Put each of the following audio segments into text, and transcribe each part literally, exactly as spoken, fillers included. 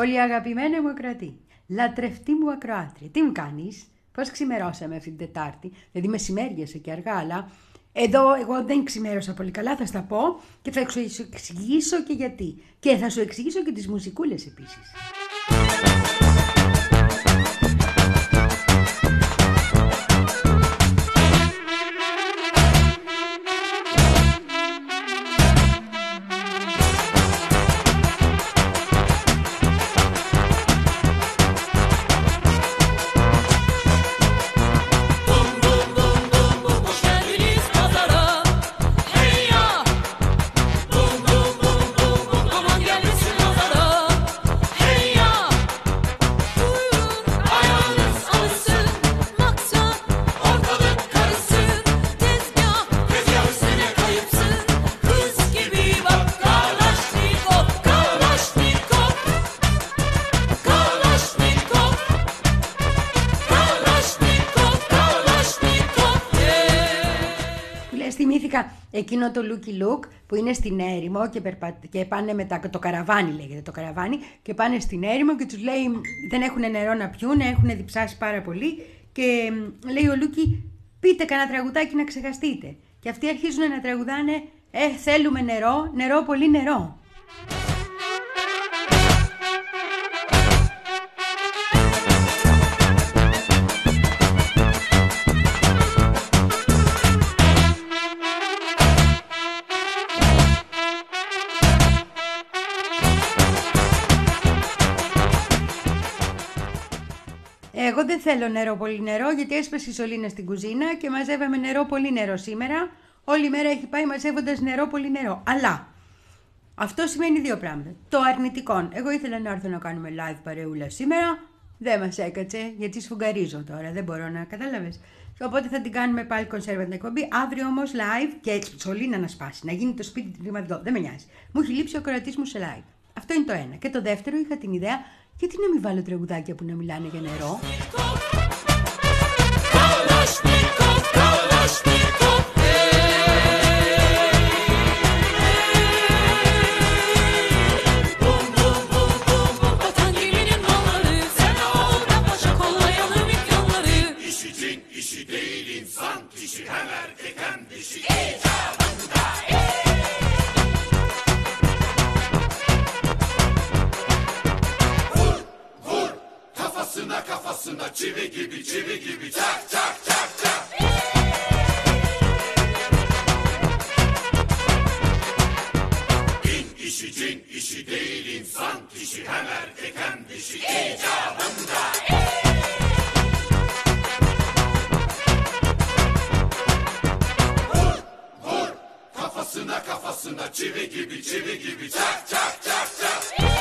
Πολύ αγαπημένη μου ακροατή, λατρευτή μου ακροάτρια, τι μου κάνεις, πώς ξημερώσαμε αυτή την Τετάρτη, δηλαδή μεσημέριασε και αργά, αλλά εδώ εγώ δεν ξημέρωσα πολύ καλά, θα στα πω και θα σου εξηγήσω και γιατί. Και θα σου εξηγήσω και τις μουσικούλες επίσης. Θυμήθηκα εκείνο το Lucky Luke που είναι στην έρημο και, περπα... και πάνε μετά, το καραβάνι λέγεται το καραβάνι, και πάνε στην έρημο και τους λέει δεν έχουν νερό να πιούν, έχουν διψάσει πάρα πολύ και λέει ο Λούκι πείτε κανένα τραγουδάκι να ξεχαστείτε. Και αυτοί αρχίζουν να τραγουδάνε ε θέλουμε νερό, νερό πολύ νερό. Εγώ δεν θέλω νερό πολύ νερό γιατί έσπασε η σωλήνα στην κουζίνα και μαζεύαμε νερό πολύ νερό σήμερα. Όλη η μέρα έχει πάει μαζεύοντας νερό πολύ νερό. Αλλά αυτό σημαίνει δύο πράγματα. Το αρνητικό. Εγώ ήθελα να έρθω να κάνουμε live παρεούλα σήμερα. Δεν μας έκατσε γιατί σφουγγαρίζω τώρα. Δεν μπορώ να καταλάβεις. Οπότε θα την κάνουμε πάλι κονσέρβα την εκπομπή. Αύριο όμως live και σωλήνα να σπάσει. Να γίνει το σπίτι του κλιματικό. Δεν με νοιάζει. Μου έχει λείψει ο κορατής μου σε live. Αυτό είναι το ένα. Και το δεύτερο είχα την ιδέα. Γιατί να μην βάλω τραγουδάκια που να μιλάνε για νερό. Kafasına çivi gibi çivi gibi çak çak çak çak. İn işi cin işi değil insan kişi hem erkek hem dişi icabında. Vur vur kafasına kafasına çivi gibi çivi gibi çak çak çak çak.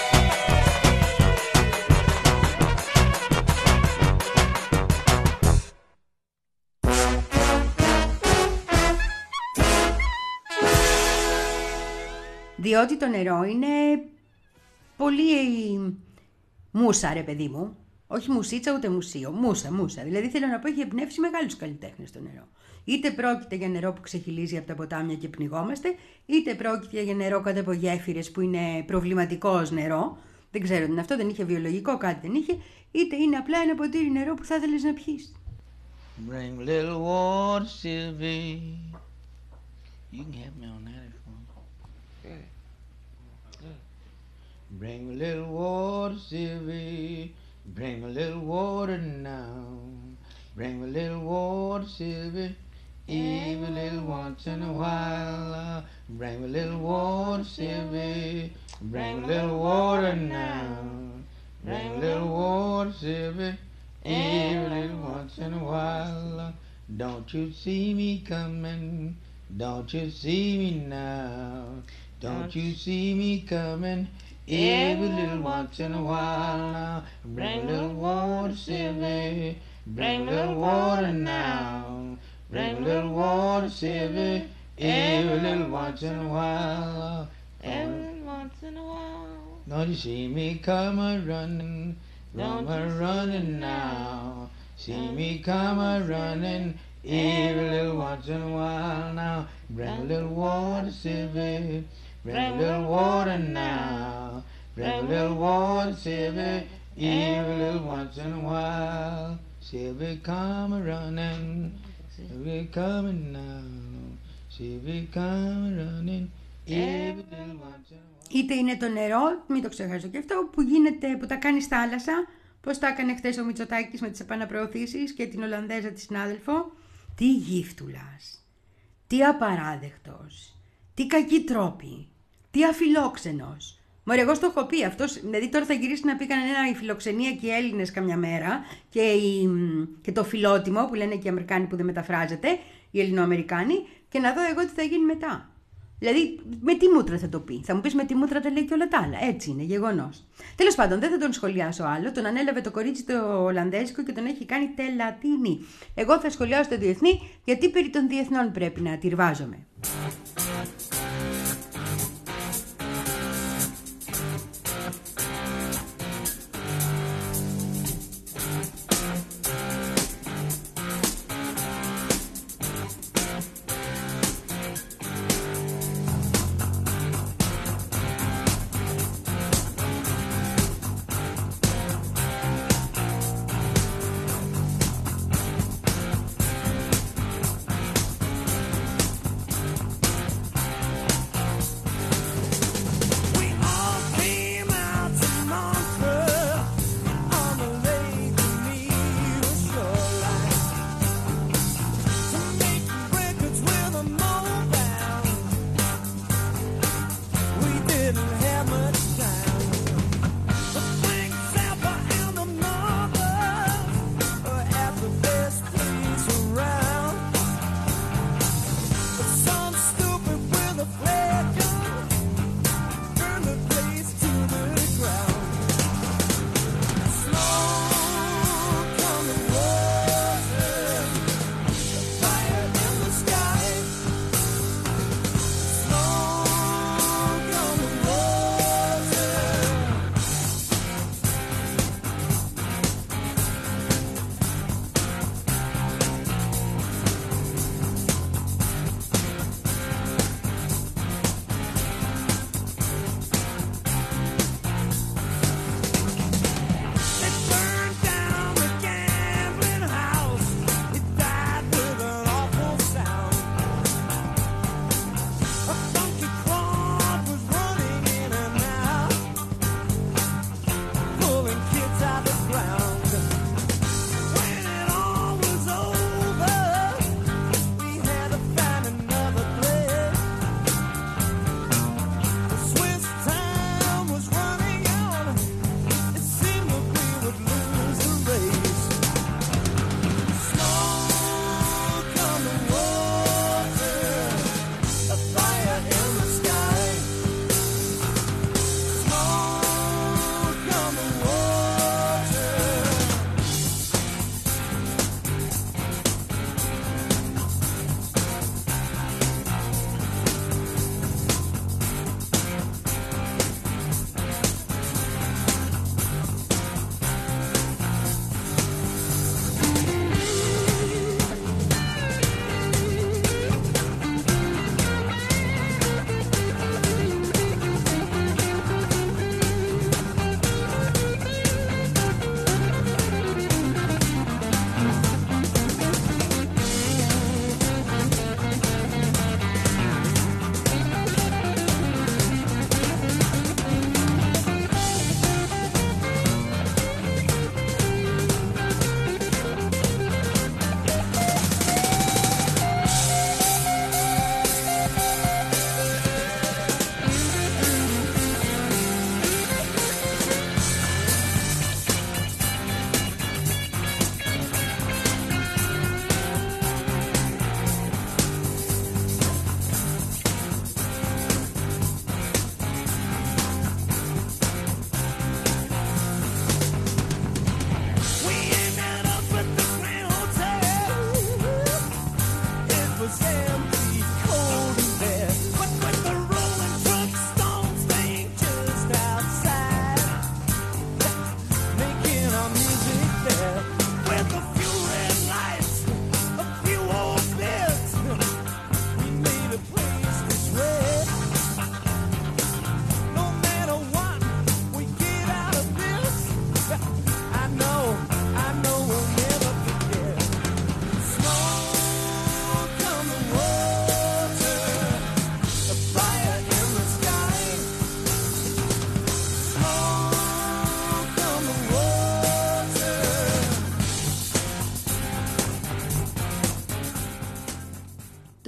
Διότι το νερό είναι πολύ μούσα ρε παιδί μου, όχι μουσίτσα ούτε μουσείο, μούσα, μούσα. Δηλαδή θέλω να πω έχει εμπνεύσει μεγάλους καλλιτέχνες το νερό. Είτε πρόκειται για νερό που ξεχυλίζει από τα ποτάμια και πνιγόμαστε, είτε πρόκειται για νερό κάτω από γέφυρες που είναι προβληματικός νερό, δεν ξέρω τι είναι αυτό, δεν είχε βιολογικό, κάτι δεν είχε, είτε είναι απλά ένα ποτήρι νερό που θα ήθελες να πιείς. Bring little water, Sylvie. You can have me on that if you want. Yeah. Yeah. Bring a little water, Sylvie. Bring a little water now. Bring a little water, Sylvie. Even a little once in a while. Uh, bring a little water, Sylvie. Bring a little water now. Bring a little water, Sylvie. Even a little once in a while. Uh, don't you see me coming? Don't you see me now? Don't you see me coming? Every little once in a while now. Bring a little water, Sylvie. Bring a little water now. Bring a little water, Sylvie. Every little once in a while. Every once in a while. Don't you see me come a running? Come a running now. See me come a running. Every little once in a while now. Bring a little water, Sylvie. Bring a little water now. Bring a little water, Sylvie, even a little once in a while. Sylvie, come running, Sylvie, coming now. Sylvie, come running, even a little once in a while. Είτε είναι το νερό, μην το ξεχάσω και αυτό, που, γίνεται, που τα κάνει στη θάλασσα, πώς τα έκανε χθες ο Μητσοτάκης με τις επαναπροωθήσεις και την Ολλανδέζα τη συνάδελφο. Τι γύφτουλας, τι απαράδεκτος, τι κακή τρόπη, τι αφιλόξενος. Μωρέ, εγώ στο έχω πει αυτός, δηλαδή τώρα θα γυρίσει να πει κανένα η φιλοξενία και οι Έλληνες καμιά μέρα και, η, και το φιλότιμο που λένε και οι Αμερικάνοι που δεν μεταφράζεται, οι Ελληνοαμερικάνοι, και να δω εγώ τι θα γίνει μετά. Δηλαδή, με τι μούτρα θα το πει. Θα μου πεις με τι μούτρα τα λέει και όλα τα άλλα. Έτσι είναι, γεγονός. Τέλος πάντων, δεν θα τον σχολιάσω άλλο. Τον ανέλαβε το κορίτσι το Ολλανδέζικο και τον έχει κάνει τελατίνη. Εγώ θα σχολιάσω το διεθνή, γιατί περί των διεθνών πρέπει να τυρβάζομαι.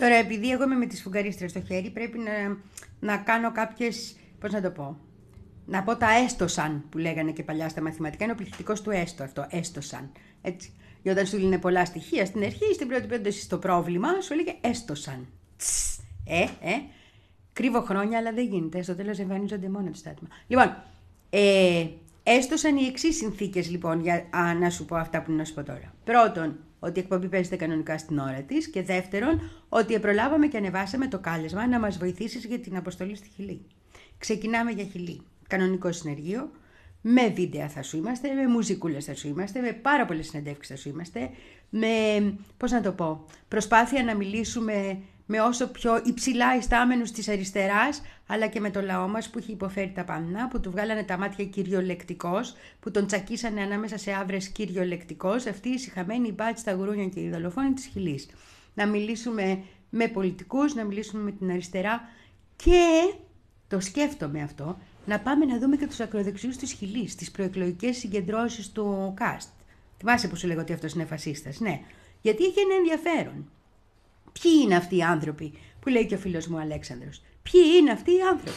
Τώρα, επειδή εγώ είμαι με τη σφουγγαρίστρια στο χέρι, πρέπει να, να κάνω κάποιες, πώς να το πω, να πω τα έστωσαν που λέγανε και παλιά στα μαθηματικά. Είναι ο πληθυντικός του έστω αυτό, έστωσαν. Έτσι. Και όταν σου λένε πολλά στοιχεία στην αρχή, στην πρώτη περίπτωση στο πρόβλημα, σου έλεγε έστωσαν. Τς, ε, ε. Κρύβω χρόνια, αλλά δεν γίνεται. Στο τέλος εμφανίζονται μόνο το στάτημα. Λοιπόν, ε, έστωσαν οι εξής συνθήκες, λοιπόν, για α, να σου πω αυτά που να σου πω τώρα. Πρώτον, ότι η εκπομπή παίζεται κανονικά στην ώρα της. Και δεύτερον, ότι προλάβαμε και ανεβάσαμε το κάλεσμα να μας βοηθήσεις για την αποστολή στη Χιλή. Ξεκινάμε για Χιλή. Κανονικό συνεργείο. Με βίντεο θα σου είμαστε, με μουζικούλες θα σου είμαστε, με πάρα πολλές συνεντεύξεις θα σου είμαστε, με, πώς να το πω, προσπάθεια να μιλήσουμε με όσο πιο υψηλά ιστάμενους της αριστεράς, αλλά και με το λαό μας που έχει υποφέρει τα πάντα, που του βγάλανε τα μάτια κυριολεκτικός, που τον τσακίσανε ανάμεσα σε άβρες κυριολεκτικός, αυτή η σιχαμένη μπάτση, τα γουρούνια και οι δολοφόνοι της Χιλής. Να μιλήσουμε με πολιτικούς, να μιλήσουμε με την αριστερά και το σκέφτομαι αυτό, να πάμε να δούμε και τους ακροδεξιούς της Χιλής, τις προεκλογικές συγκεντρώσεις του Καστ. Θυμάσαι που σου λέγω ότι αυτός είναι φασίστας, ναι. Γιατί έχει ένα ενδιαφέρον. Ποιοι είναι αυτοί οι άνθρωποι, που λέει και ο φίλος μου Αλέξανδρος. Ποιοι είναι αυτοί οι άνθρωποι.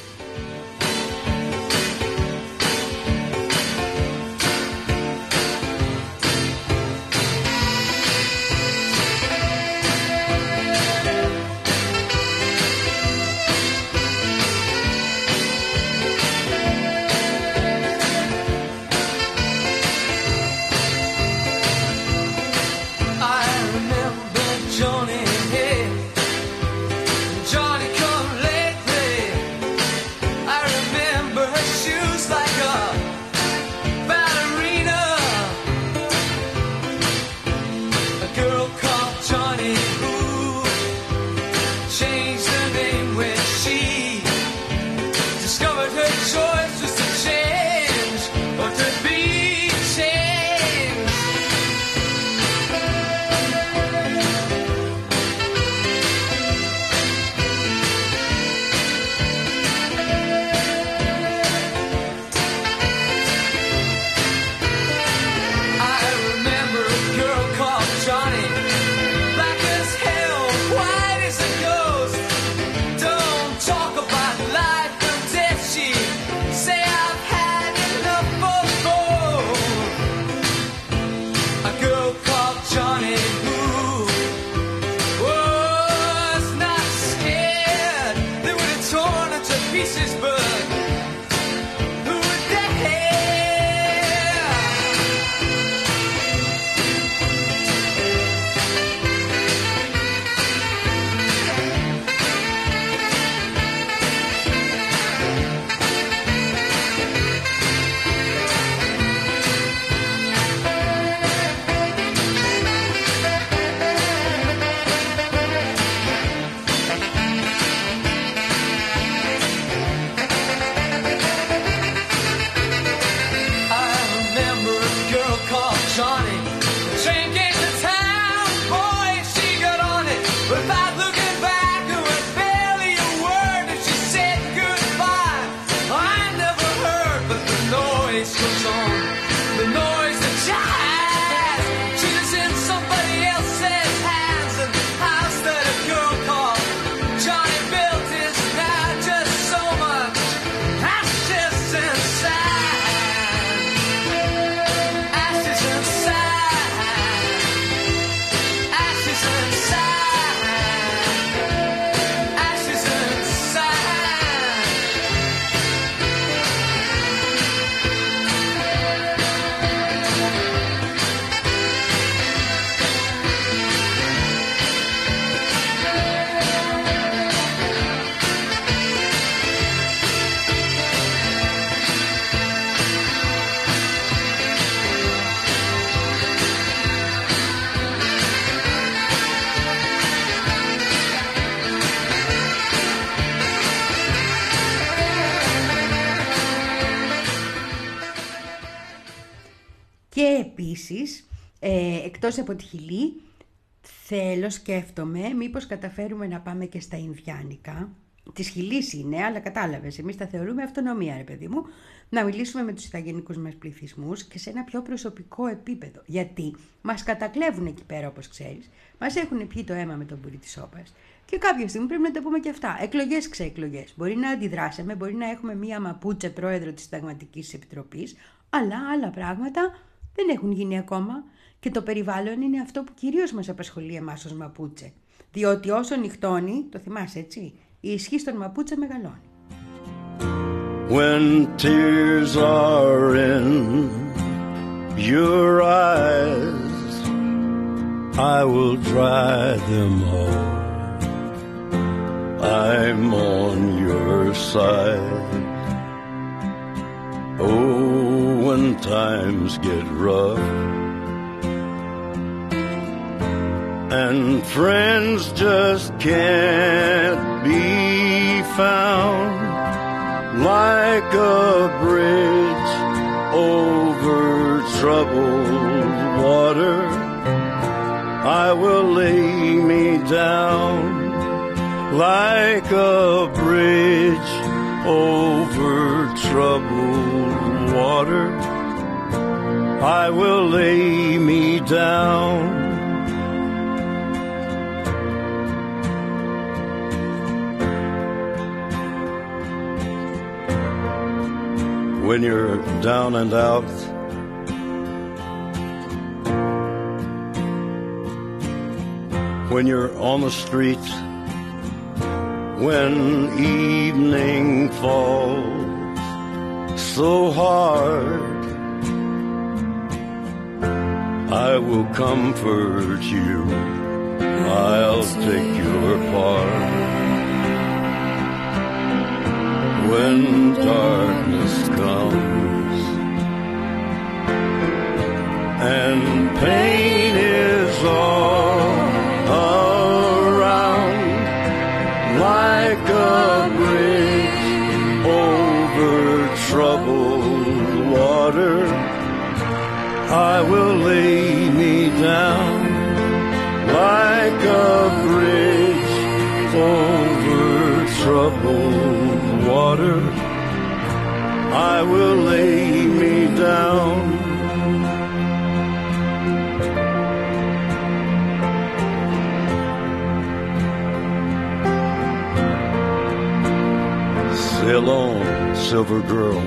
Και επίσης, ε, εκτός από τη Χιλή, θέλω, σκέφτομαι, μήπως καταφέρουμε να πάμε και στα Ινδιάνικα. Της Χιλής είναι, αλλά κατάλαβες, εμείς τα θεωρούμε αυτονομία, ρε παιδί μου, να μιλήσουμε με τους ηθαγενικούς μας πληθυσμούς και σε ένα πιο προσωπικό επίπεδο. Γιατί μας κατακλέβουν εκεί πέρα, όπως ξέρεις, μας έχουν πιει το αίμα με τον πουρί της σόπας, Και κάποια στιγμή πρέπει να τα πούμε και αυτά. Εκλογές, ξεεκλογές. Μπορεί να αντιδράσαμε, μπορεί να έχουμε μία μαπούτσε πρόεδρο της Συνταγματικής Επιτροπής, αλλά άλλα πράγματα δεν έχουν γίνει ακόμα. Και το περιβάλλον είναι αυτό που κυρίως μας απασχολεί εμάς ως μαπούτσε. Διότι όσο νυχτώνει, το θυμάσαι έτσι, η ισχύ των μαπούτσε μεγαλώνει. When tears are in your eyes, I will dry them all. I'm on your side. Oh, when times get rough and friends just can't be found, like a bridge over troubled water, I will lay me down. Like a bridge over troubled water, I will lay me down. When you're down and out, when you're on the street, when evening falls so hard, I will comfort you, I'll take your part. When darkness comes and pain is all around, like a bridge over troubled water, I will lay me down. Like a bridge over troubled water, I will lay me down. Sail on, silver girl,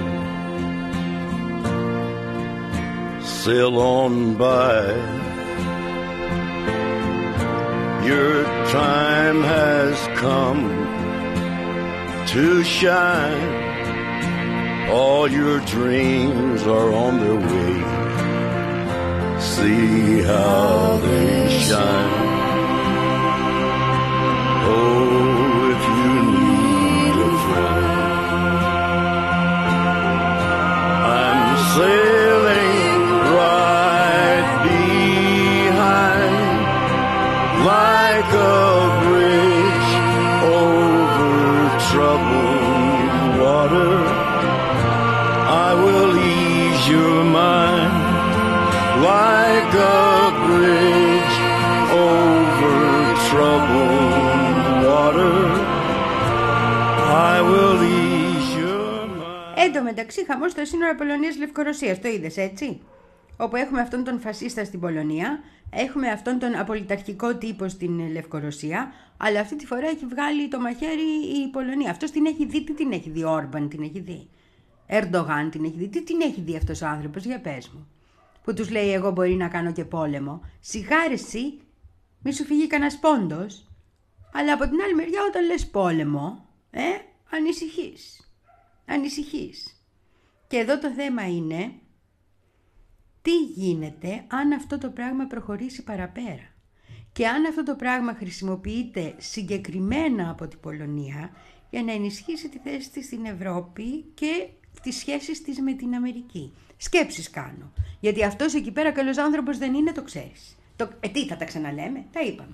sail on by. Your time has come to shine. All your dreams are on their way. See how they shine. Oh, if you need a friend, I'm sailing right behind, like a bridge over troubled water. I will ease your mind, like a bridge over troubled water. I will ease your mind. Εν τω μεταξύ, χαμός στο σύνορο Πολωνίας-Λευκορωσίας, το είδες έτσι? Όπου έχουμε αυτόν τον φασίστα στην Πολωνία, έχουμε αυτόν τον απολυταρχικό τύπο στην Λευκορωσία, αλλά αυτή τη φορά έχει βγάλει το μαχαίρι η Πολωνία. Αυτός την έχει δει, τι την έχει δει, Όρμπαν την έχει δει, Ερντογάν την έχει δει, τι την έχει δει αυτός ο άνθρωπος, για πες μου. Που τους λέει εγώ μπορεί να κάνω και πόλεμο. Σιγάρεση, μη σου φύγει κανένας πόντος. Αλλά από την άλλη μεριά όταν λες πόλεμο, ε, ανησυχείς. Ανησυχείς. Και εδώ το θέμα είναι τι γίνεται αν αυτό το πράγμα προχωρήσει παραπέρα. Και αν αυτό το πράγμα χρησιμοποιείται συγκεκριμένα από την Πολωνία για να ενισχύσει τη θέση της στην Ευρώπη και τις σχέσεις της με την Αμερική. Σκέψεις κάνω. Γιατί αυτός εκεί πέρα καλός άνθρωπος δεν είναι, το ξέρεις. Το... Ε, τι θα τα ξαναλέμε, τα είπαμε.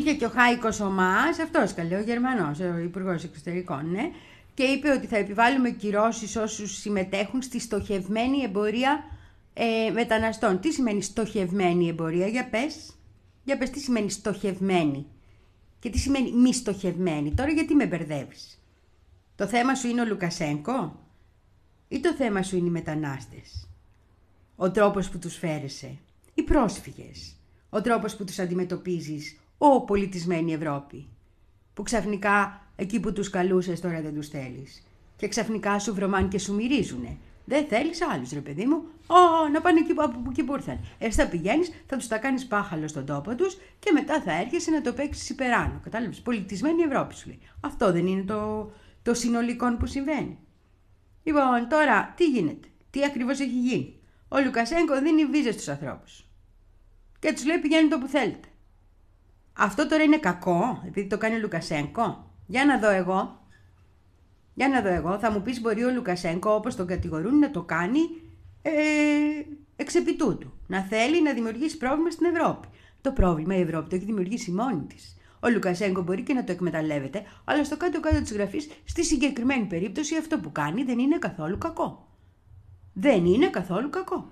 Βγήκε και ο Χάικος ο Μαάς, αυτός καλέ, ο Γερμανός, ο Υπουργός Εξωτερικών, ναι, και είπε ότι θα επιβάλλουμε κυρώσεις όσους συμμετέχουν στη στοχευμένη εμπορία ε, μεταναστών. Τι σημαίνει στοχευμένη εμπορία, για πες. Για πες τι σημαίνει στοχευμένη και τι σημαίνει μη στοχευμένη. Τώρα γιατί με μπερδεύεις. Το θέμα σου είναι ο Λουκασένκο ή το θέμα σου είναι οι μετανάστες. Ο τρόπος που τους φέρεσαι, οι πρόσφυγες. Ο τρόπος που τους αντιμετωπίζεις, ο πολιτισμένη Ευρώπη. Που ξαφνικά εκεί που τους καλούσες τώρα δεν τους θέλεις. Και ξαφνικά σου βρωμάν και σου μυρίζουνε. Δεν θέλεις άλλους ρε παιδί μου. Ω, να πάνε εκεί από εκεί που ήρθαν. Εσύ θα πηγαίνεις, θα τους τα κάνεις πάχαλο στον τόπο τους και μετά θα έρχεσαι να το παίξεις υπεράνω. Κατάλαβες. Πολιτισμένη Ευρώπη σου λέει. Αυτό δεν είναι το, το συνολικό που συμβαίνει. Λοιπόν, τώρα τι γίνεται. Τι ακριβώς έχει γίνει. Ο Λουκασένκο δίνει βίζες στους ανθρώπους. Και τους λέει πηγαίνετε όπου θέλετε. Αυτό τώρα είναι κακό, επειδή το κάνει ο Λουκασένκο. Για να δω εγώ. Για να δω εγώ. Θα μου πεις μπορεί ο Λουκασένκο όπως τον κατηγορούν να το κάνει ε, εξ επιτούτου. Να θέλει να δημιουργήσει πρόβλημα στην Ευρώπη. Το πρόβλημα η Ευρώπη το έχει δημιουργήσει μόνη της. Ο Λουκασένκο μπορεί και να το εκμεταλλεύεται, αλλά στο κάτω-κάτω της γραφής, στη συγκεκριμένη περίπτωση αυτό που κάνει δεν είναι καθόλου κακό. Δεν είναι καθόλου κακό.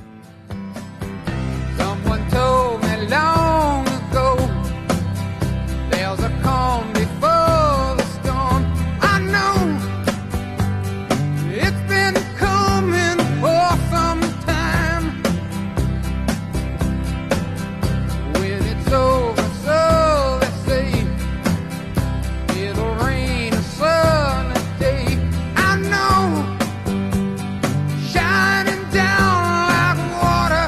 Someone told me long ago there's a calm before the storm. I know it's been coming for some time. When it's over, so they say it'll rain a sunny day. I know shining down like water.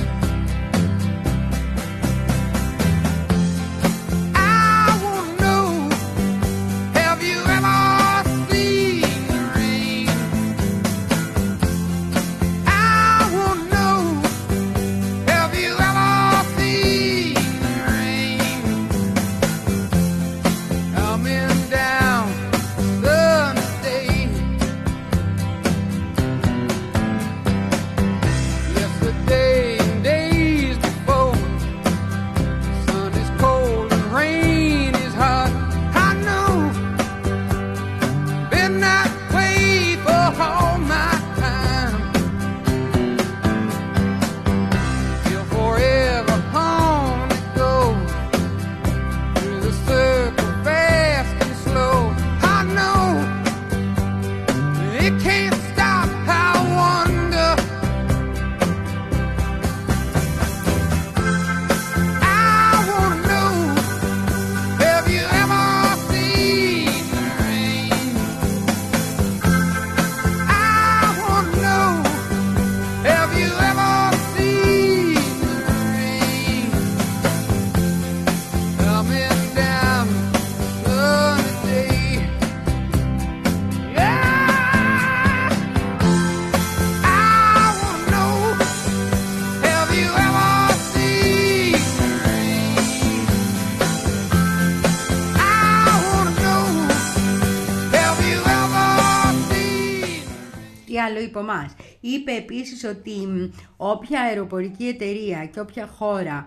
Άλλο είπε εμάς. Είπε επίσης ότι όποια αεροπορική εταιρεία και όποια χώρα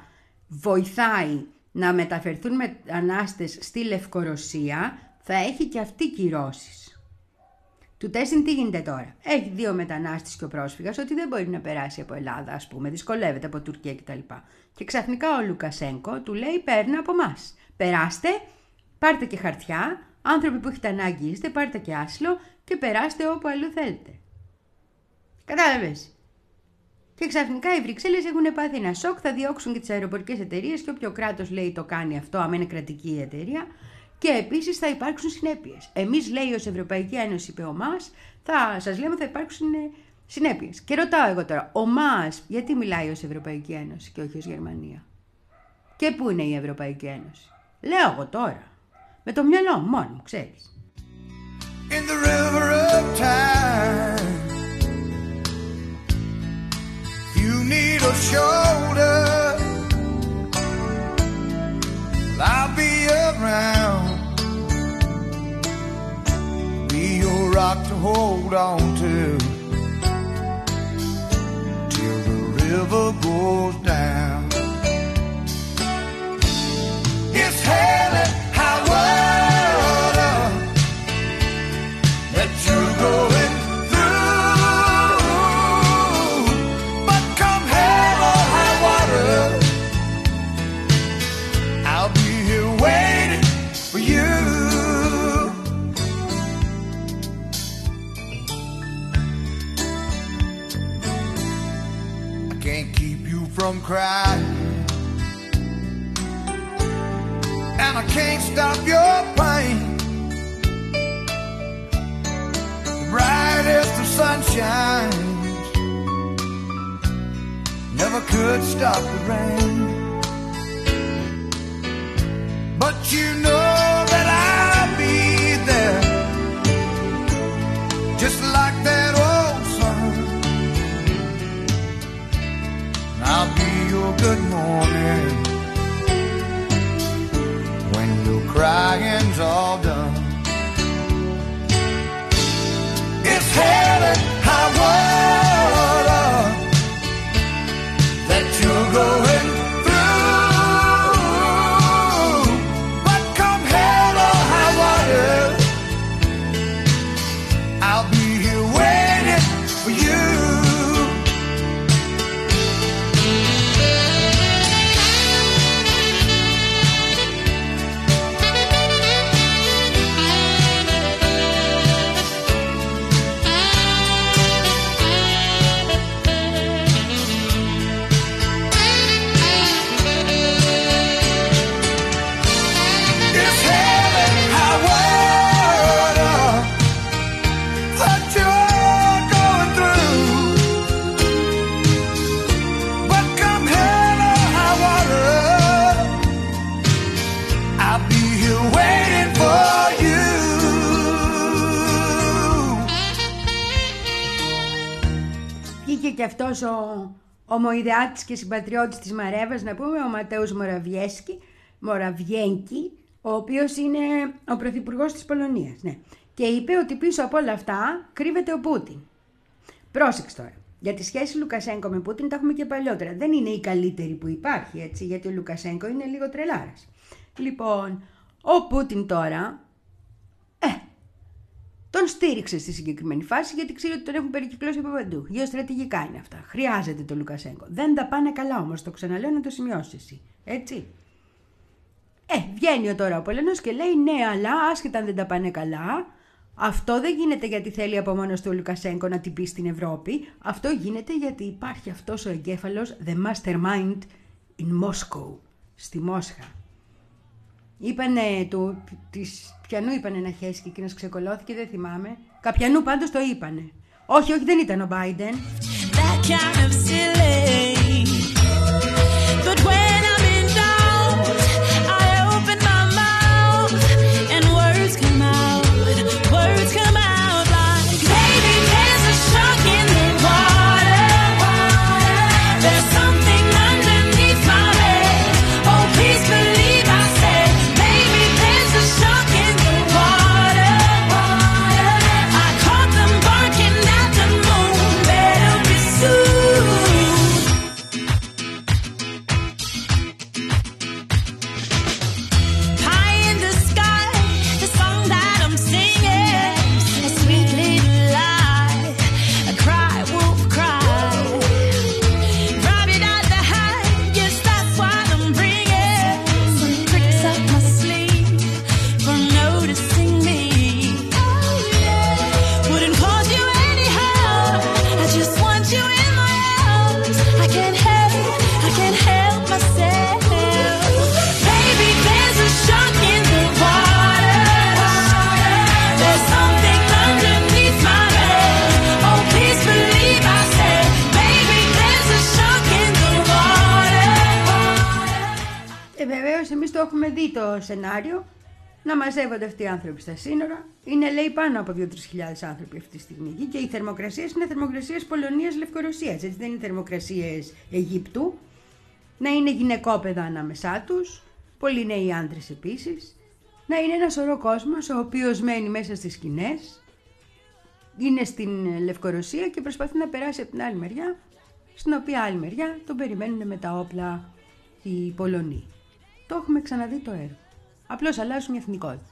βοηθάει να μεταφερθούν μετανάστες στη Λευκορωσία θα έχει και αυτή κυρώσεις. Του τέστην τι γίνεται τώρα. Έχει δύο μετανάστες και ο πρόσφυγας ότι δεν μπορεί να περάσει από Ελλάδα, ας πούμε, δυσκολεύεται από Τουρκία κτλ. Και ξαφνικά ο Λουκασένκο του λέει παίρνω από εμάς. Περάστε, πάρτε και χαρτιά, άνθρωποι που έχετε ανάγκη είστε, πάρτε και άσυλο και περάστε όπου αλλού θέλετε. Κατάλαβες. Και ξαφνικά οι Βρυξέλλες έχουν πάθει ένα σοκ, θα διώξουν και τις αεροπορικές εταιρείες και όποιο κράτος λέει το κάνει αυτό, άμα είναι κρατική η εταιρεία, και επίσης θα υπάρξουν συνέπειες. Εμείς, λέει, ως Ευρωπαϊκή Ένωση, είπε ο ΜΑΣ, θα σας λέμε θα υπάρξουν συνέπειες. Και ρωτάω εγώ τώρα, ο ΜΑΣ γιατί μιλάει ως Ευρωπαϊκή Ένωση και όχι ως Γερμανία? Και πού είναι η Ευρωπαϊκή Ένωση? Λέω εγώ τώρα. Με το μυαλό μου μόνο μου, ξέρεις. In the river of time, you need a shoulder. I'll be around, be your rock to hold on to, till the river goes down. It's keep you from crying, and I can't stop your pain. The brightest of sunshine never could stop the rain. But you know that I'll be there, just like that old sun. I'll be your good morning when your crying's all done. It's hell and high water that you're going through, but come hell or high water, I'll be here waiting for you. Και αυτός ο ομοειδεάτης και συμπατριώτης της Μαρέβας, να πούμε, ο Ματέους Μοραβιέσκι, Μοραβιένκι, ο οποίος είναι ο πρωθυπουργός της Πολωνίας, ναι. Και είπε ότι πίσω από όλα αυτά κρύβεται ο Πούτιν. Πρόσεξε τώρα, για τη σχέση Λουκασέγκο με Πούτιν τα έχουμε και παλιότερα. Δεν είναι η καλύτερη που υπάρχει, έτσι, γιατί ο Λουκασέγκο είναι λίγο τρελάρας. Λοιπόν, ο Πούτιν τώρα, ε, τον στήριξε στη συγκεκριμένη φάση, γιατί ξέρει ότι τον έχουν περικυκλώσει από παντού. Γεωστρατηγικά είναι αυτά. Χρειάζεται το Λουκασέγκο. Δεν τα πάνε καλά όμως, το ξαναλέω να το σημειώσεις εσύ. Έτσι. Ε, βγαίνει τώρα ο Πολωνός και λέει ναι, αλλά άσχετα αν δεν τα πάνε καλά, αυτό δεν γίνεται γιατί θέλει από μόνος του ο Λουκασέγκο να τυπήσει στην Ευρώπη. Αυτό γίνεται γιατί υπάρχει αυτός ο εγκέφαλος, the mastermind in Moscow, στη Μόσχα. Είπανε του, της, ποιανού είπανε να χέσει και εκείνος ξεκολώθηκε, δεν θυμάμαι. Καπιανού πάντως το είπανε. Όχι, όχι, δεν ήταν ο Biden. That kind of silly. But when I'm in doubt, I open my mouth and words come out, words come out like, baby, there's a shark in the water, there's something underneath my bed, oh please believe I said, baby, there's a shark in the water, I caught them barking at the moon, better be soon. High in the sky, the song that I'm singing, a sweet little lie, a cry, wolf cry, rabbit out the hat, yes that's what I'm bringing, some tricks up my sleeve for noticing me, wouldn't cause you any harm, I just want you in my arms, I can't help, I can't help myself, baby there's a shark in the water, there's something underneath my bed, oh please believe I said, baby there's a shark in the water. Ε, βεβαίως εμείς το έχουμε δει το σενάριο, να μαζεύονται αυτοί οι άνθρωποι στα σύνορα. Είναι λέει πάνω από δύο με τρεις χιλιάδες άνθρωποι αυτή τη στιγμή εκεί και οι θερμοκρασίες είναι θερμοκρασίες Πολωνίας-Λευκορωσίας, έτσι δεν είναι θερμοκρασίες Αιγύπτου. Να είναι γυναικόπαιδα ανάμεσά τους, πολλοί νέοι άντρες επίσης. Να είναι ένα σωρό κόσμος ο οποίος μένει μέσα στις σκηνές, είναι στην Λευκορωσία και προσπαθεί να περάσει από την άλλη μεριά, στην οποία άλλη μεριά τον περιμένουν με τα όπλα οι Πολωνοί. Το έχουμε ξαναδεί το έργο. Απλώς αλλάζουν οι εθνικότητες.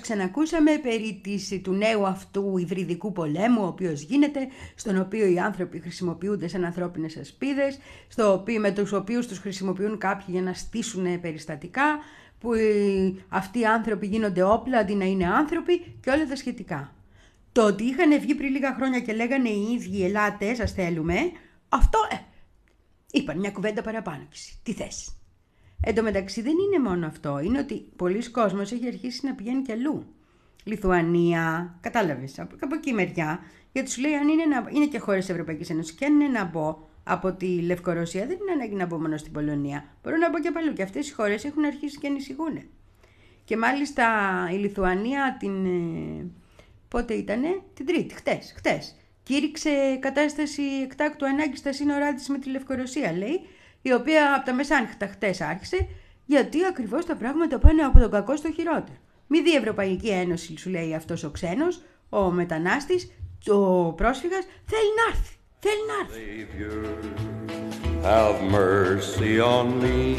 ξανακούσαμε περί της, του νέου αυτού υβριδικού πολέμου, ο οποίος γίνεται, στον οποίο οι άνθρωποι χρησιμοποιούνται σαν ανθρώπινες ασπίδες, στο οποίο, με τους οποίους τους χρησιμοποιούν κάποιοι για να στήσουν περιστατικά, που οι, αυτοί οι άνθρωποι γίνονται όπλα αντί να είναι άνθρωποι και όλα τα σχετικά. Το ότι είχαν βγει πριν λίγα χρόνια και λέγανε οι ίδιοι ελάτε, σας θέλουμε, αυτό ε, είπαν μια κουβέντα παραπάνω κι εσύ. Τι θες? Εν τω μεταξύ δεν είναι μόνο αυτό, είναι ότι πολλοί κόσμος έχει αρχίσει να πηγαίνει κι αλλού. Λιθουανία, κατάλαβες, από, από εκεί μεριά, γιατί σου λέει αν είναι, να, είναι και χώρες της Ευρωπαϊκής Ένωσης και αν είναι να μπω από τη Λευκορωσία, δεν είναι ανάγκη να μπω μόνο στην Πολωνία. Μπορώ να μπω και παλού και αυτές οι χώρες έχουν αρχίσει και ανησυχούν. Και μάλιστα η Λιθουανία την... Πότε ήτανε? Την Τρίτη, χτες, χτες. Κήρυξε κατάσταση εκτάκτου ανάγκη στα σύνορά της με τη Λευκορωσία, λέει, η οποία από τα μεσάνυχτα χτες άρχισε, γιατί ακριβώς τα πράγματα πάνε από τον κακό στο χειρότερο. Μη δει η Ευρωπαϊκή Ένωση, σου λέει αυτός ο ξένος, ο μετανάστης, ο πρόσφυγας, θέλει να έρθει, θέλει να έρθει. Savior, have mercy on me.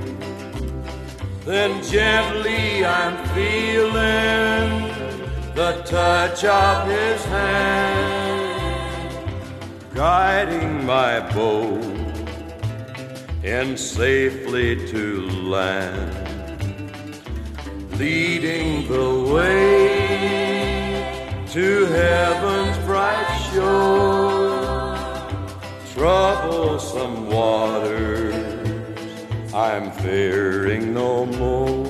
Then gently I'm feeling the touch of his hand, guiding my boat and safely to land, leading the way to heaven's bright shore. Troublesome waters I'm fearing no more.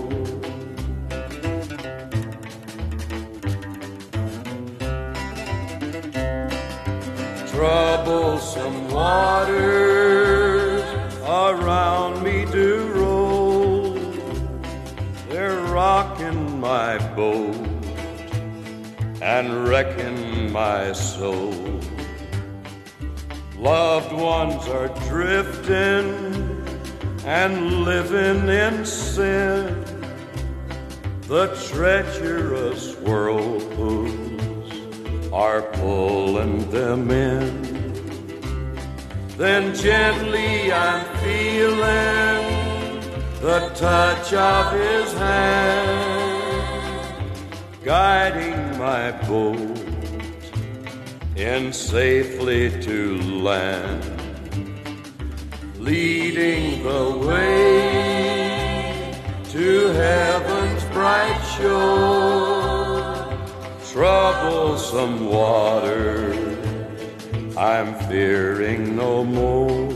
Troublesome waters around me do roll, they're rocking my boat and wrecking my soul. Loved ones are drifting and living in sin, the treacherous whirlpools are pulling them in. Then gently I'm feeling the touch of his hand, guiding my boat in safely to land, leading the way to heaven's bright shore. Troublesome waters I'm fearing no more.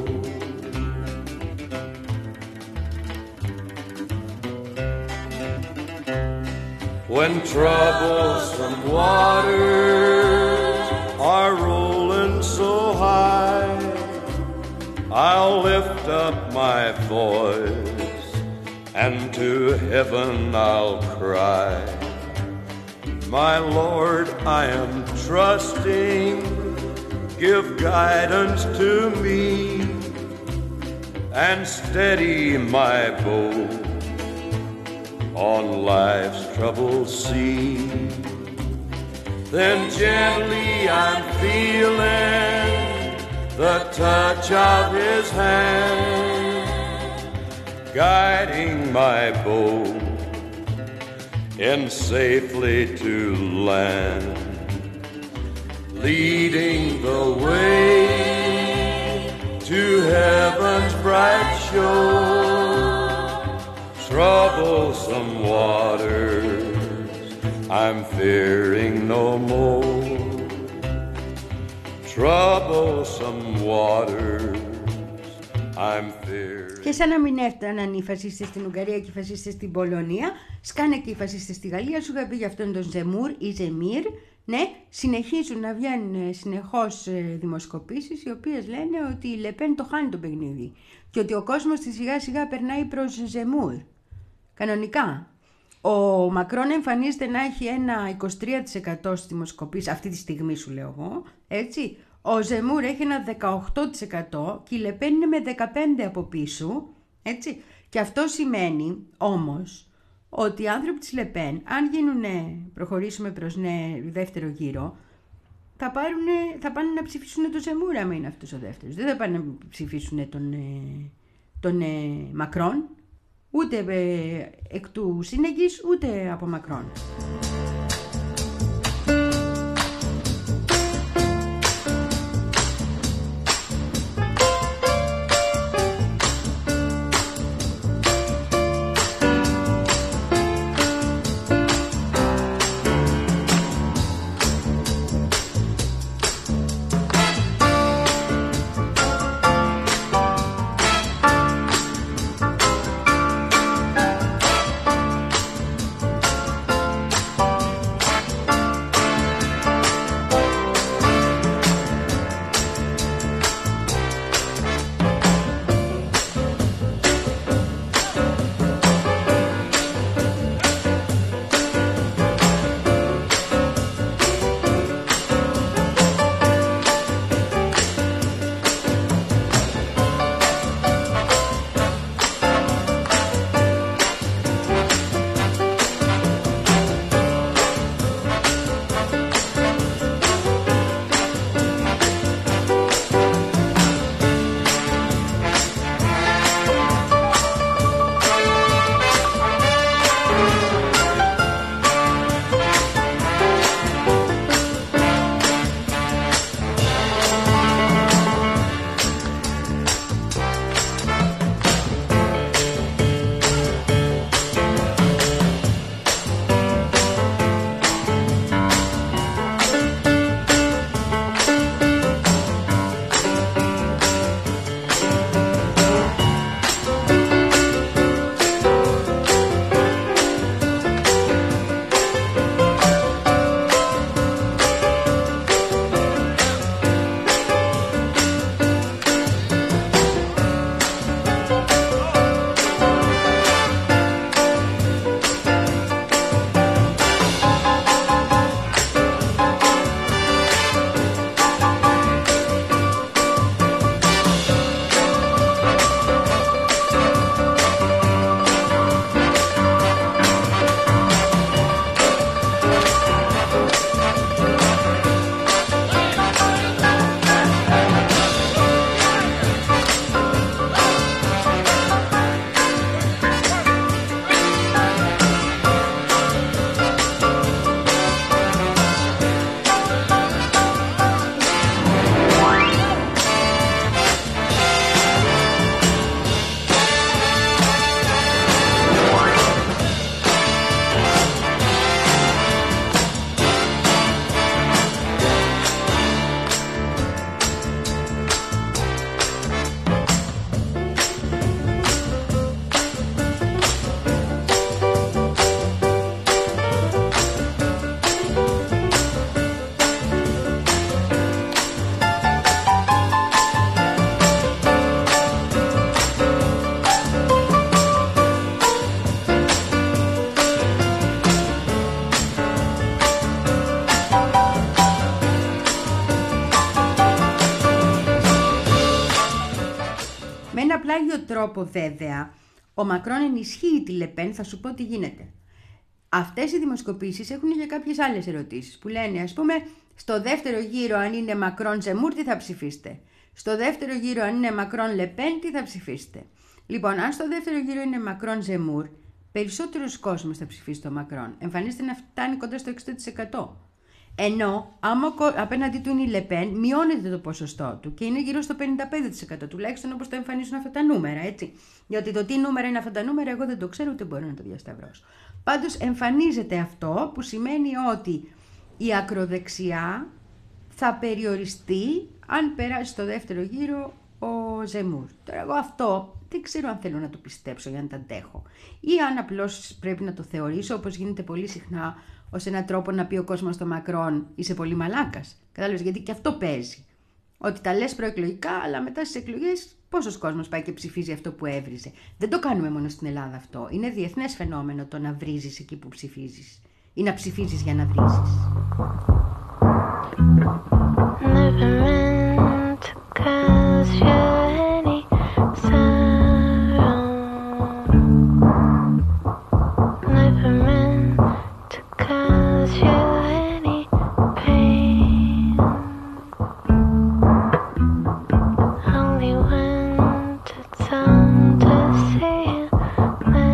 When troublesome waters are rolling so high, I'll lift up my voice and to heaven I'll cry. My Lord, I am trusting, give guidance to me and steady my boat on life's troubled sea. Then gently I'm feeling the touch of his hand, guiding my boat in safely to land, leading the way to heaven's bright shore. Troublesome waters I'm fearing no more. Troublesome waters I'm fearing. Και σαν να μην έφταναν οι φασίστες στην Ουγγαρία και οι φασίστες στην Πολωνία, σκάνε και οι φασίστες στη Γαλλία. Σου είχα πει για αυτόν τον Ζεμούρ ή Ζεμίρ. Ναι, συνεχίζουν να βγαίνουν συνεχώς δημοσκοπήσεις οι οποίες λένε ότι η Λεπέν το χάνει το παιχνίδι και ότι ο κόσμος τη σιγά σιγά περνάει προς Ζεμούρ. Κανονικά. Ο Μακρόν εμφανίζεται να έχει ένα είκοσι τρία τοις εκατό στις δημοσκοπήσεις, αυτή τη στιγμή σου λέω εγώ, έτσι. Ο Ζεμούρ έχει ένα δεκαοκτώ τοις εκατό και η Λεπέν είναι με δεκαπέντε τοις εκατό από πίσω, έτσι. Και αυτό σημαίνει όμως ότι οι άνθρωποι της Λεπέν, αν γίνουνε, προχωρήσουμε προς ναι, δεύτερο γύρο, θα, πάρουνε, θα πάνε να ψηφίσουν τον Ζεμούρ, άμα είναι αυτός ο δεύτερος. Δεν θα πάνε να ψηφίσουν τον, τον ε, Μακρόν. ούτε ε, εκ του σύνεγγυς, ούτε από μακρόν. πλάγιο τρόπο βέβαια, ο Μακρόν ενισχύει τη Λεπέν, θα σου πω τι γίνεται. Αυτές οι δημοσκοπήσεις έχουν και κάποιες άλλες ερωτήσεις που λένε, ας πούμε, στο δεύτερο γύρο αν είναι Μακρόν Ζεμούρ τι θα ψηφίσετε. Στο δεύτερο γύρο αν είναι Μακρόν Λεπέν τι θα ψηφίσετε. Λοιπόν, αν στο δεύτερο γύρο είναι Μακρόν Ζεμούρ, περισσότερος κόσμος θα ψηφίσει το Μακρόν. Εμφανίζεται να φτάνει κοντά στο εξήντα τοις εκατό. Ενώ άμα απέναντί του είναι η Λεπέν, μειώνεται το ποσοστό του και είναι γύρω στο πενήντα πέντε τοις εκατό, τουλάχιστον όπως το εμφανίζουν αυτά τα νούμερα, έτσι. Γιατί το τι νούμερα είναι αυτά τα νούμερα, εγώ δεν το ξέρω, ούτε μπορώ να το διασταυρώσω. Πάντως εμφανίζεται αυτό που σημαίνει ότι η ακροδεξιά θα περιοριστεί αν περάσει στο δεύτερο γύρο ο Ζεμούρ. Τώρα εγώ αυτό δεν ξέρω αν θέλω να το πιστέψω για να τα αντέχω. Ή αν απλώς πρέπει να το θεωρήσω, όπως γίνεται πολύ συχνά, ως έναν τρόπο να πει ο κόσμος στο Μακρόν είσαι πολύ μαλάκας. Κατάλαβες, γιατί και αυτό παίζει. Ότι τα λες προεκλογικά, αλλά μετά στις εκλογές πόσος κόσμος πάει και ψηφίζει αυτό που έβριζε. Δεν το κάνουμε μόνο στην Ελλάδα αυτό. Είναι διεθνές φαινόμενο το να βρίζεις εκεί που ψηφίζεις. Ή να ψηφίζεις για να βρίζεις. Only went to town to see you.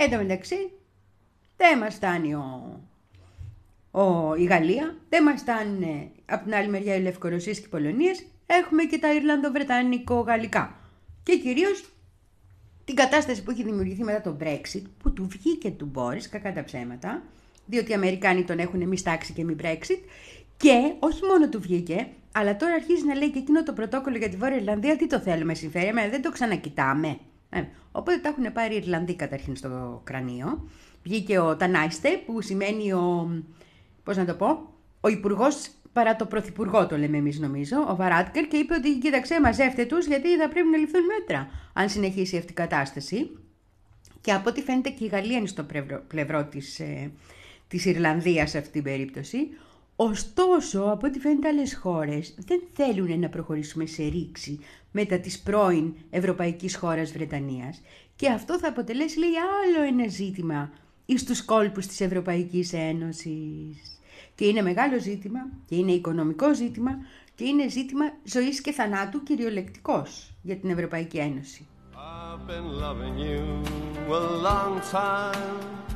Εν τω μεταξύ, δεν μας φτάνει ο, ο, η Γαλλία, δεν μας φτάνουν από την άλλη μεριά οι Λευκορωσίες και οι Πολωνίες, έχουμε και τα Ιρλανδο-Βρετανικο-Γαλλικά. Και κυρίως την κατάσταση που έχει δημιουργηθεί μετά το Brexit, που του βγήκε του Μπόρις, κακά τα ψέματα, διότι οι Αμερικάνοι τον έχουν μη στάξει και μη Brexit, και όχι μόνο του βγήκε, αλλά τώρα αρχίζει να λέει και εκείνο το πρωτόκολλο για τη Βόρεια Ιρλανδία, τι το θέλουμε, συμφέρει, εμένα δεν το ξανακοιτάμε. Ε, οπότε τα έχουν πάρει οι Ιρλανδοί καταρχήν στο κρανίο. Βγήκε ο Τανάιστε, που σημαίνει ο, πώς να το πω, ο υπουργός παρά το πρωθυπουργό, το λέμε εμείς νομίζω, ο Βαράτκερ, και είπε ότι κοίταξε, μαζεύτε τους γιατί θα πρέπει να ληφθούν μέτρα αν συνεχίσει αυτή η κατάσταση. Και από ό,τι φαίνεται και η Γαλλία είναι στο πλευρό, πλευρό της, ε, της Ιρλανδίας σε αυτή την περίπτωση. Ωστόσο, από ό,τι φαίνεται άλλες χώρες δεν θέλουν να προχωρήσουμε σε ρήξη μετά της πρώην ευρωπαϊκής χώρας Βρετανίας, και αυτό θα αποτελέσει, λέει, άλλο ένα ζήτημα εις τους κόλπους της Ευρωπαϊκής Ένωσης. Και είναι μεγάλο ζήτημα, και είναι οικονομικό ζήτημα, και είναι ζήτημα ζωής και θανάτου κυριολεκτικός για την Ευρωπαϊκή Ένωση. I've been loving you a long time,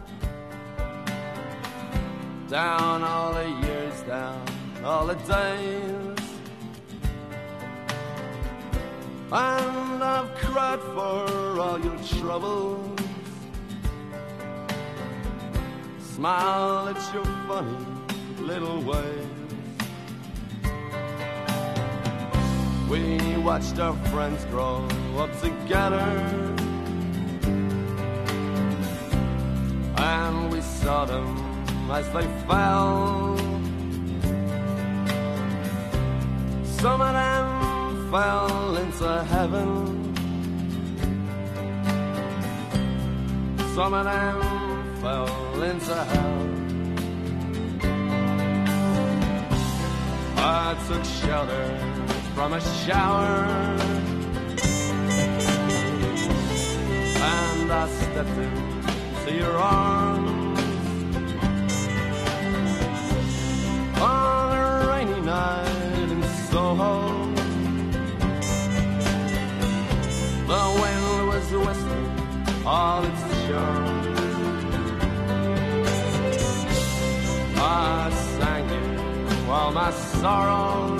down all the years, down all the days, and I've cried for all your troubles, smile at your funny little ways. We watched our friends grow up together, and we saw them as they fell. Some of them fell into heaven, some of them fell into hell. I took shelter from a shower, and I stepped into your arms on a rainy night in Soho. The wind was whistling all its charms. I sang it while my sorrows,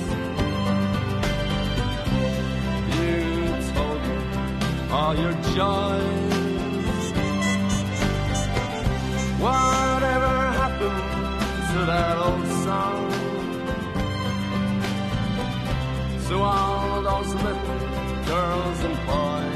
all your joys. Whatever happened to that old song, to all those little girls and boys?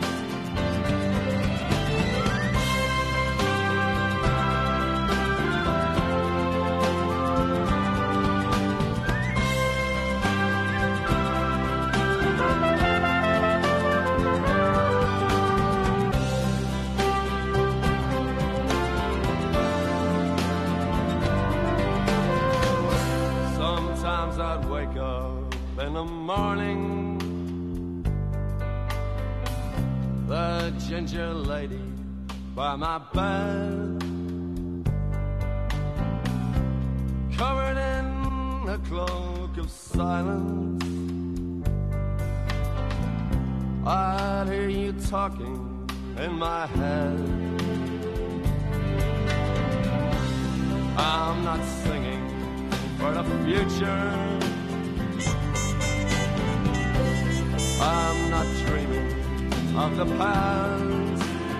I'd wake up in the morning, the ginger lady by my bed, covered in a cloak of silence. I'd hear you talking in my head. I'm not singing for the future, I'm not dreaming of the past,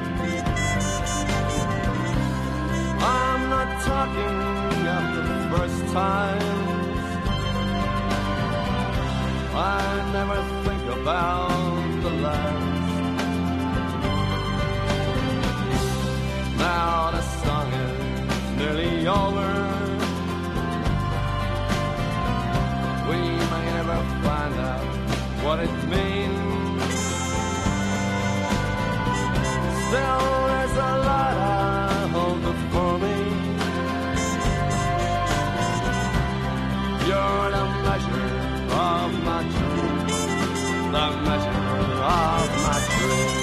I'm not talking of the first times, I never think about the last. Now the song is nearly over, we may never find out what it means. Still, there's a lot I hold before me. You're the measure of my dreams, the measure of my dreams.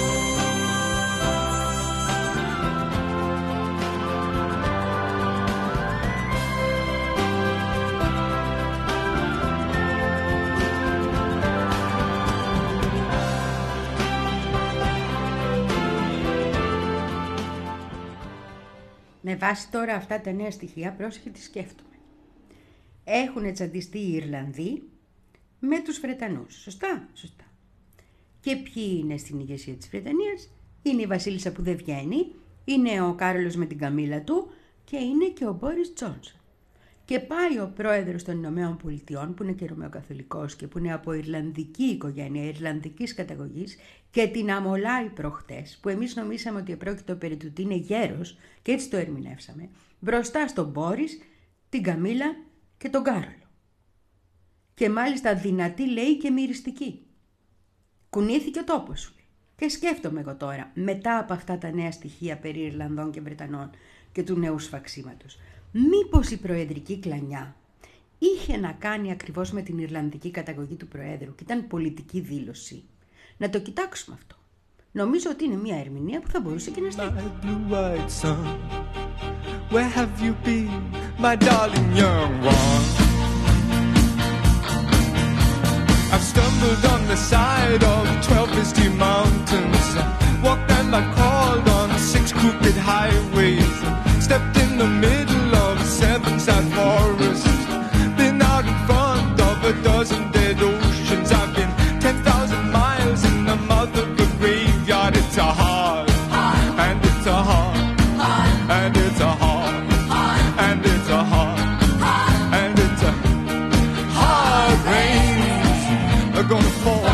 Με βάση τώρα αυτά τα νέα στοιχεία, πρόσεχε τι σκέφτομαι. Έχουν τσαντιστεί οι Ιρλανδοί με τους Βρετανούς. Σωστά, σωστά. Και ποιοι είναι στην ηγεσία της Βρετανίας? Είναι η Βασίλισσα που δεν βγαίνει, είναι ο Κάρολος με την καμήλα του και είναι και ο Μπόρις Τζόνσον. Και πάει ο πρόεδρος των Ηνωμένων Πολιτειών, που είναι και Ρωμαιοκαθολικός και που είναι από Ιρλανδική οικογένεια, Ιρλανδικής καταγωγής, και την αμολάει προχτές, που εμείς νομίσαμε ότι επρόκειτο περί του ότι είναι γέρος και έτσι το ερμηνεύσαμε, μπροστά στον Μπόρις, την Καμήλα και τον Κάρολο. Και μάλιστα δυνατή, λέει, και μυριστική. Κουνήθηκε ο τόπος σου. Και σκέφτομαι εγώ τώρα, μετά από αυτά τα νέα στοιχεία περί Ιρλανδών και Βρετανών και του νέου σφαξίματος, μήπως η προεδρική κλανιά είχε να κάνει ακριβώς με την Ιρλανδική καταγωγή του Προέδρου και ήταν πολιτική δήλωση? Να το κοιτάξουμε αυτό. Νομίζω ότι είναι μια ερμηνεία που θα μπορούσε και να στέκει. My blue-eyed son, where have you been, my darling young one? I've stumbled on the side of twelve misty mountains, walked and I called on six crooked highways, stepped in the middle of seven sad forests, been out in front of a dozen dead oceans. I've been ten thousand miles in the mouth of the graveyard. It's a hard, and it's a hard, and it's a hard, and it's a hard, and it's a hard rains are gonna fall.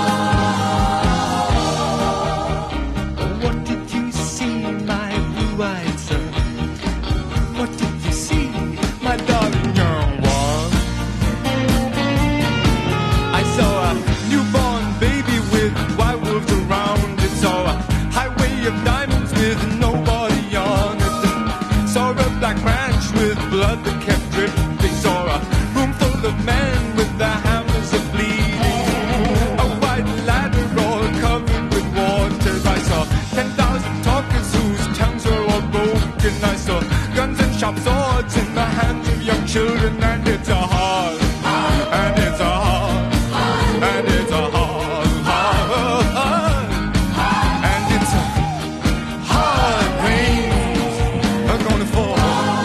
What did you see, my blue-eyed son? What did you see, my darling young one? I saw a newborn baby with white wolves around it. Saw a highway of diamonds with nobody on it. Saw a black ranch with blood that kept dripping. Saw a room full of men with their hammers of bleeding. A white ladder all covered with water. I saw ten thousand talkers whose tongues were all broken. I saw guns and sharp swords in the hands of young children. And it's a hard, and it's a hard, and it's a hard, hard, hard, and it's a hard rains are gonna fall.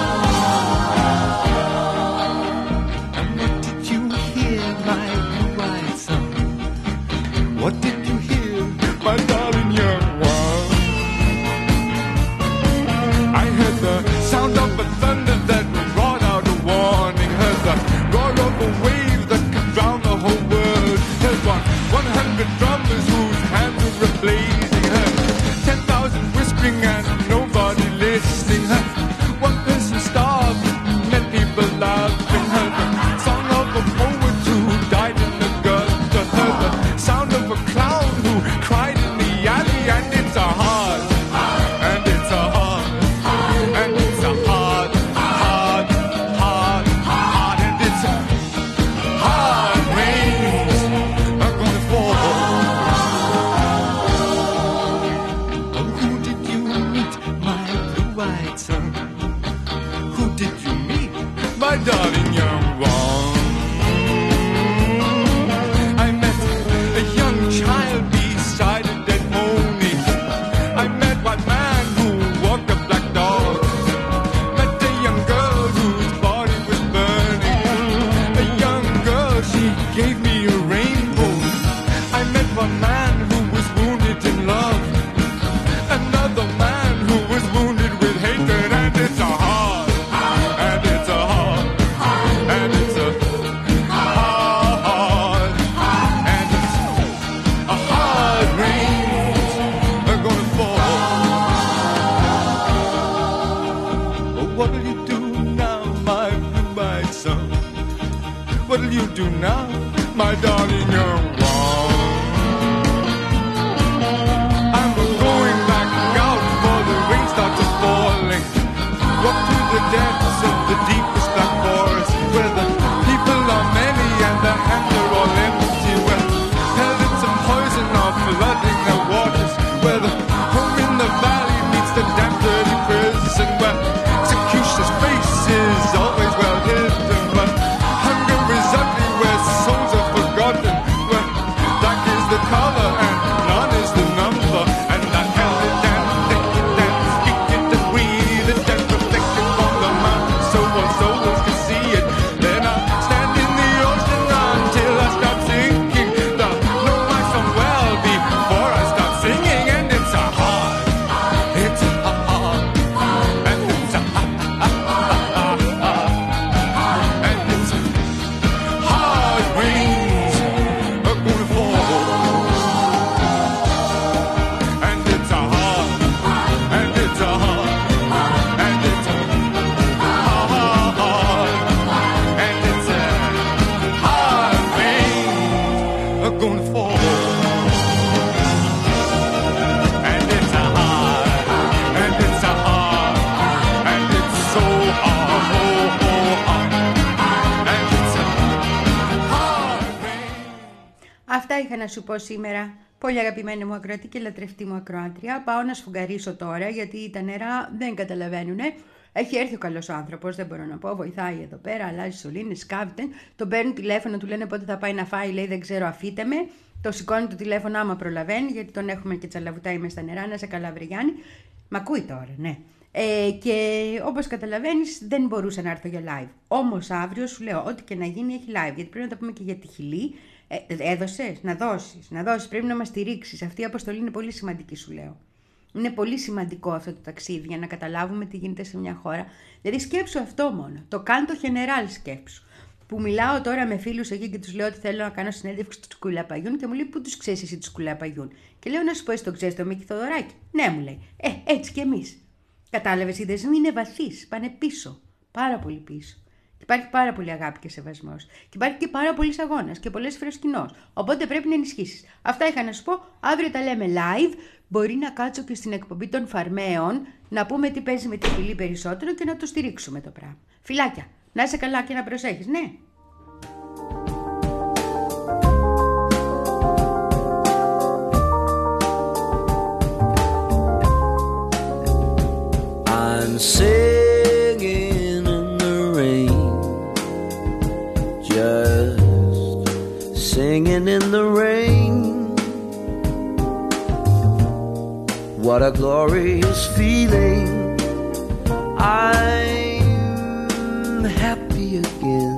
And what did you hear, my blue-eyed son? What did you hear, my darling young one? I heard the sound of a thunder that brought out a warning. Heard the roar of a wave that could drown the whole world. Heard one, one hundred drummers whose hands were blazing. Heard ten thousand whispering and nobody listening. Heard one person starved, met people laughing. Heard the song of a poet who died in the gutter. Heard the sound of a clown who cried in the alley. And it's a hard, and it's a hard, and it's a hard, hard, hard, hard, and it's a hard rains are gonna fall. Oh, who did you meet, my blue-eyed son? Who did you meet, my darling young one? I met a young child beside a dead pony. I met one man who walked a black dog. Met a young girl whose body was burning. A young girl, she gave me a rainbow. I met one man who was wounded in love. Another man who was wounded with hatred. And it's a hard, and it's a hard, and it's a hard, and it's a hard rains are gonna fall. Oh, what'll you do now, my blue-eyed son? What'll you do now, my darling young one? I'm going back out before the rain starts falling. Walk through the depths of the deepest black forest, where the people are many and the hands are all empty, where pellets of poison are flooding the waters, where the home in the valley meets the damp dirty prison, where executioner's face is always well hidden, where hunger is ugly, where souls are forgotten, where black is the color and none is the number, and I held it and think it and speak it and breathe it and reflect Αυτά είχα να σου πω σήμερα. Πολύ αγαπημένη μου ακροατή και λατρευτή μου ακροάτρια. Πάω να σφουγγαρίσω τώρα, γιατί τα νερά δεν καταλαβαίνουνε. Έχει έρθει ο καλός άνθρωπος, δεν μπορώ να πω. Βοηθάει εδώ πέρα, αλλάζει σωλήνες, σκάβεται. Τον παίρνουν τηλέφωνο, του λένε πότε θα πάει να φάει. Λέει δεν ξέρω, αφήτε με. Το σηκώνει το τηλέφωνο άμα προλαβαίνει, γιατί τον έχουμε και τσαλαβουτάει μες στα νερά. Να σε καλά, βρε Γιάννη. Μ' ακούει τώρα, ναι. Ε, και όπως καταλαβαίνεις, δεν μπορούσα να έρθω για live. Όμως αύριο σου λέω, ό,τι και να γίνει έχει live. Γιατί πρέπει να τα πούμε και για τη Χιλή. Ε, έδωσες, να δώσεις, να δώσεις. Πρέπει να μας στηρίξεις. Αυτή η αποστολή είναι πολύ σημαντική, σου λέω. Είναι πολύ σημαντικό αυτό το ταξίδι για να καταλάβουμε τι γίνεται σε μια χώρα. Δηλαδή σκέψου αυτό μόνο. Το κάντο γενεράλ σκέψου. Που μιλάω τώρα με φίλους εκεί και τους λέω ότι θέλω να κάνω συνέντευξη του Σκουλαπαγιούν και μου λέει πού τους ξέρεις εσύ τους Σκουλαπαγιούν. Και λέω να σου πω εσύ το ξέρεις το Μίκη Θοδωράκη. Ναι, μου λέει. Ε, έτσι κι εμείς. Κατάλαβες, οι δεσμοί είναι βαθύς, πάνε πίσω. Πάρα πολύ πίσω. Και υπάρχει πάρα πολύ αγάπη και σεβασμός. Και υπάρχει και πάρα πολύ αγώνας και πολλές φορές κοινός. Οπότε πρέπει να ενισχύσεις. Αυτά είχα να σου πω. Αύριο τα λέμε live. Μπορεί να κάτσω και στην εκπομπή των Φαρμαίων να πούμε τι παίζει με τη Χιλή περισσότερο και να το στηρίξουμε το πράγμα. Φιλάκια. Να είσαι καλά και να προσέχεις, ναι. I'm singing in the rain, just singing in the rain. What a glorious feeling. I'm happy again.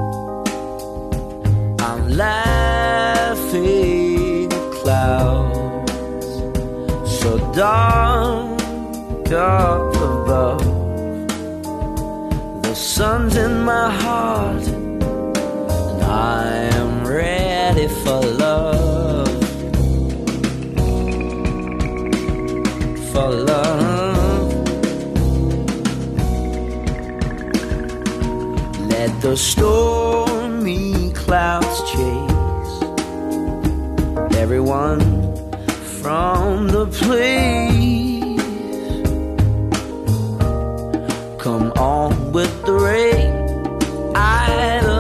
I'm laughing at clouds so dark up above. The sun's in my heart and I am ready for love. For love. Let the stormy clouds chase everyone from the place. Come on with the rain, I